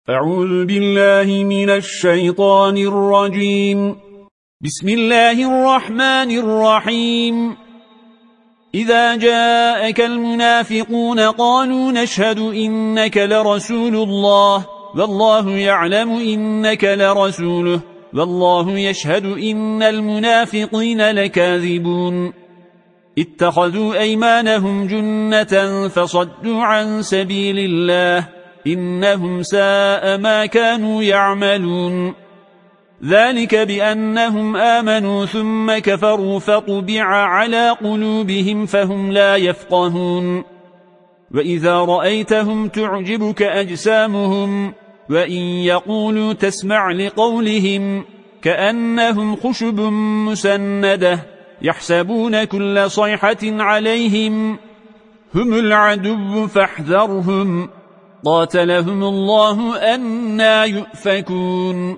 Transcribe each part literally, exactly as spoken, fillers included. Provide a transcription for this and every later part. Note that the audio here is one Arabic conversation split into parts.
أعوذ بالله من الشيطان الرجيم. بسم الله الرحمن الرحيم. إذا جاءك المنافقون قالوا نشهد إنك لرسول الله والله يعلم إنك لرسوله والله يشهد إن المنافقين لكاذبون اتخذوا أيمانهم جنة فصدوا عن سبيل الله إنهم ساء ما كانوا يعملون ذلك بأنهم آمنوا ثم كفروا فطبع على قلوبهم فهم لا يفقهون وإذا رأيتهم تعجبك أجسامهم وإن يقولوا تسمع لقولهم كأنهم خشب مسندة يحسبون كل صيحة عليهم هم العدو فاحذرهم قاتلهم الله أنى يؤفكون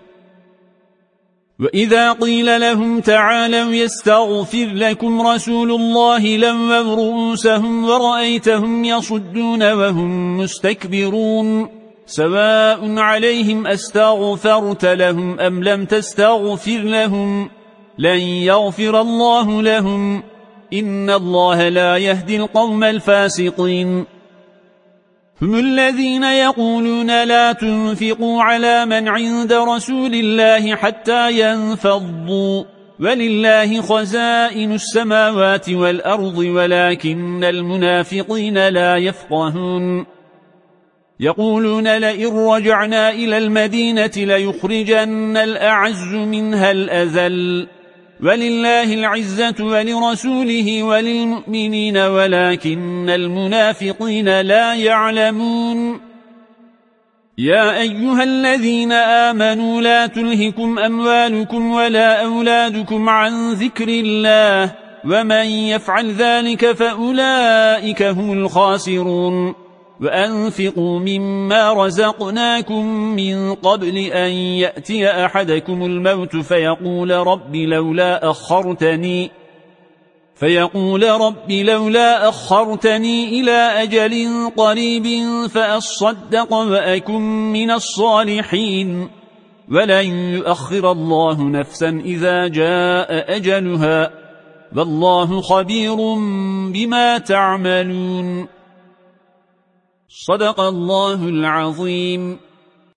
وإذا قيل لهم تعالوا يستغفر لكم رسول الله لووا رؤوسهم ورأيتهم يصدون وهم مستكبرون سواء عليهم أستغفرت لهم أم لم تستغفر لهم لن يغفر الله لهم إن الله لا يهدي القوم الفاسقين هم الذين يقولون لا تنفقوا على من عند رسول الله حتى ينفضوا ولله خزائن السماوات والأرض ولكن المنافقين لا يفقهون يقولون لئن رجعنا إلى المدينة ليخرجن الأعز منها الأذل ولله العزة ولرسوله وللمؤمنين ولكن المنافقين لا يعلمون يا أيها الذين آمنوا لا تلهكم أموالكم ولا أولادكم عن ذكر الله ومن يفعل ذلك فأولئك هم الخاسرون وأنفقوا مما رزقناكم من قبل أن يأتي أحدكم الموت فيقول رب لولا أخرتني فيقول رب لولا أخرتني إلى أجل قريب فأصدق وأكن من الصالحين ولن يؤخر الله نفسا إذا جاء أجلها والله خبير بما تعملون صدق الله العظيم.